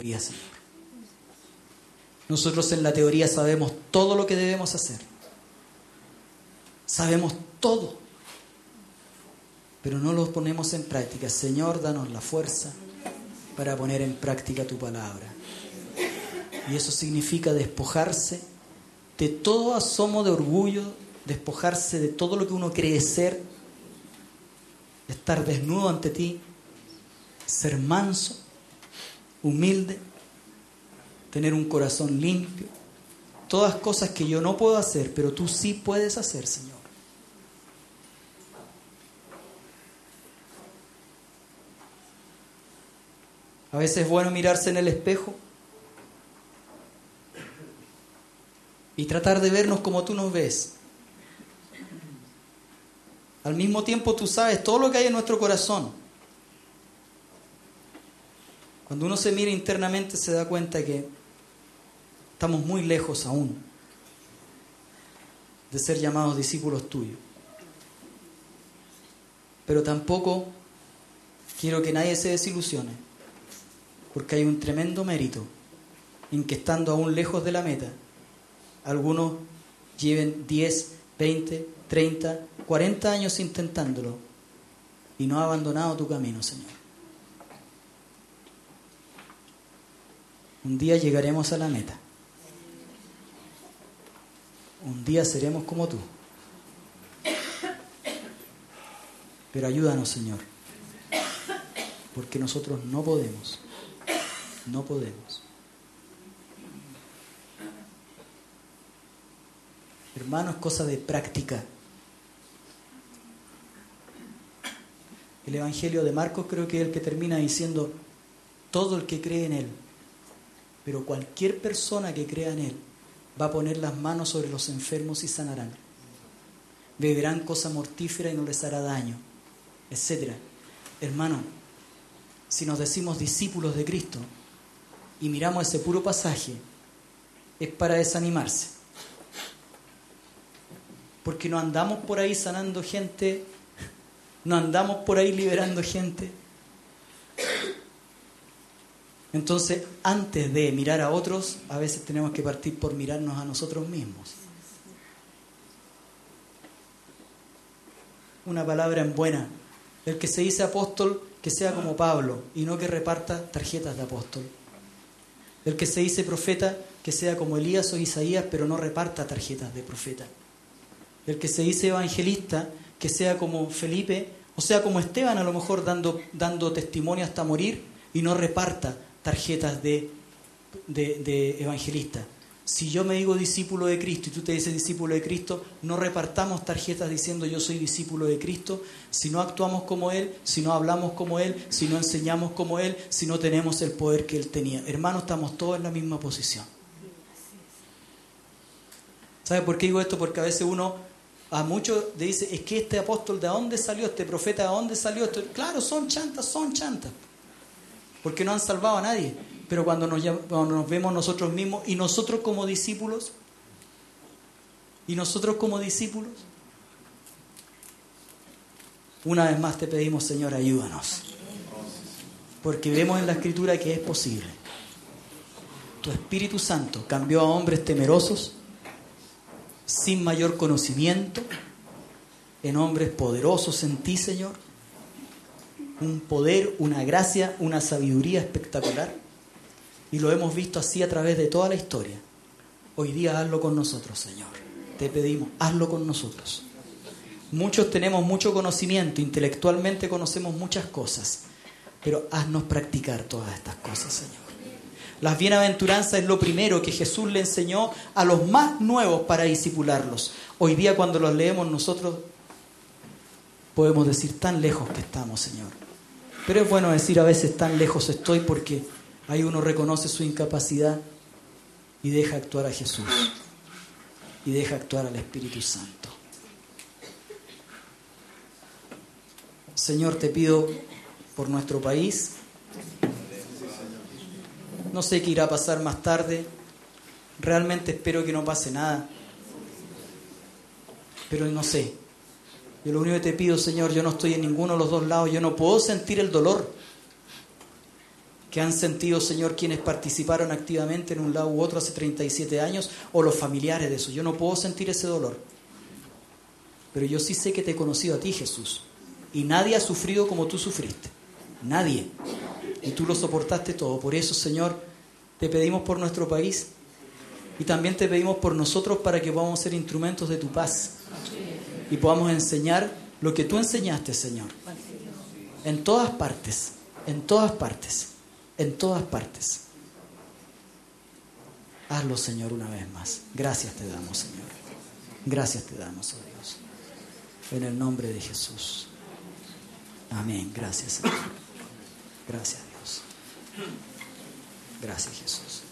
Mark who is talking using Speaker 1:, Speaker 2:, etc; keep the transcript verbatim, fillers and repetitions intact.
Speaker 1: teoría, Señor. Nosotros en la teoría sabemos todo lo que debemos hacer. Sabemos todo. Pero no lo ponemos en práctica. Señor, danos la fuerza para poner en práctica tu palabra. Y eso significa despojarse de todo asomo de orgullo, despojarse de todo lo que uno cree ser, estar desnudo ante ti, ser manso, humilde, tener un corazón limpio, todas cosas que yo no puedo hacer, pero tú sí puedes hacer, Señor. A veces es bueno mirarse en el espejo y tratar de vernos como tú nos ves. Al mismo tiempo tú sabes todo lo que hay en nuestro corazón. Cuando uno se mira internamente se da cuenta que estamos muy lejos aún de ser llamados discípulos tuyos. Pero tampoco quiero que nadie se desilusione, porque hay un tremendo mérito en que estando aún lejos de la meta, algunos lleven diez, veinte, treinta, cuarenta años intentándolo y no ha abandonado tu camino, Señor. Un día llegaremos a la meta. Un día seremos como tú. Pero ayúdanos, Señor, porque nosotros no podemos. No podemos. Hermano, es cosa de práctica. El Evangelio de Marcos creo que es el que termina diciendo: todo el que cree en Él, pero cualquier persona que crea en Él, va a poner las manos sobre los enfermos y sanarán. Beberán cosa mortífera y no les hará daño, etcétera. Hermano, si nos decimos discípulos de Cristo y miramos ese puro pasaje, es para desanimarse. Porque no andamos por ahí sanando gente, no andamos por ahí liberando gente. Entonces, antes de mirar a otros, a veces tenemos que partir por mirarnos a nosotros mismos. Una palabra en buena. El que se dice apóstol, que sea como Pablo y no que reparta tarjetas de apóstol. El que se dice profeta, que sea como Elías o Isaías, pero no reparta tarjetas de profeta. El que se dice evangelista, que sea como Felipe, o sea como Esteban, a lo mejor dando, dando testimonio hasta morir y no reparta tarjetas de, de, de evangelista. Si yo me digo discípulo de Cristo y tú te dices discípulo de Cristo, no repartamos tarjetas diciendo yo soy discípulo de Cristo, si no actuamos como Él, si no hablamos como Él, si no enseñamos como Él, si no tenemos el poder que Él tenía. Hermanos, estamos todos en la misma posición. ¿Sabe por qué digo esto? Porque a veces uno, a muchos le dice, es que este apóstol, ¿de dónde salió? Este profeta, ¿de dónde salió? Esto? Claro, son chantas, son chantas. Porque no han salvado a nadie. Pero cuando nos, cuando nos vemos nosotros mismos, y nosotros como discípulos, y nosotros como discípulos, una vez más te pedimos, Señor, ayúdanos. Porque vemos en la Escritura que es posible. Tu Espíritu Santo cambió a hombres temerosos, sin mayor conocimiento, en hombres poderosos en ti, Señor. Un poder, una gracia, una sabiduría espectacular. Y lo hemos visto así a través de toda la historia. Hoy día hazlo con nosotros, Señor. Te pedimos, hazlo con nosotros. Muchos tenemos mucho conocimiento, intelectualmente conocemos muchas cosas, pero haznos practicar todas estas cosas, Señor. Las bienaventuranzas es lo primero que Jesús le enseñó a los más nuevos para discipularlos. Hoy día cuando los leemos nosotros podemos decir tan lejos que estamos, Señor. Pero es bueno decir a veces tan lejos estoy, porque ahí uno reconoce su incapacidad y deja actuar a Jesús y deja actuar al Espíritu Santo. Señor, te pido por nuestro país. No sé qué irá a pasar más tarde. Realmente espero que no pase nada. Pero no sé. Yo lo único que te pido, Señor, yo no estoy en ninguno de los dos lados. Yo no puedo sentir el dolor. que han sentido, Señor, quienes participaron activamente en un lado u otro hace treinta y siete años, o los familiares de eso. Yo no puedo sentir ese dolor. Pero yo sí sé que te he conocido a ti, Jesús. Y nadie ha sufrido como tú sufriste. Nadie. Y tú lo soportaste todo. Por eso, Señor, te pedimos por nuestro país y también te pedimos por nosotros para que podamos ser instrumentos de tu paz y podamos enseñar lo que tú enseñaste, Señor. En todas partes, en todas partes, en todas partes. Hazlo, Señor, una vez más. Gracias te damos, Señor. Gracias te damos, oh Dios. En el nombre de Jesús. Amén. Gracias, Señor. Gracias, Dios. Gracias, Jesús.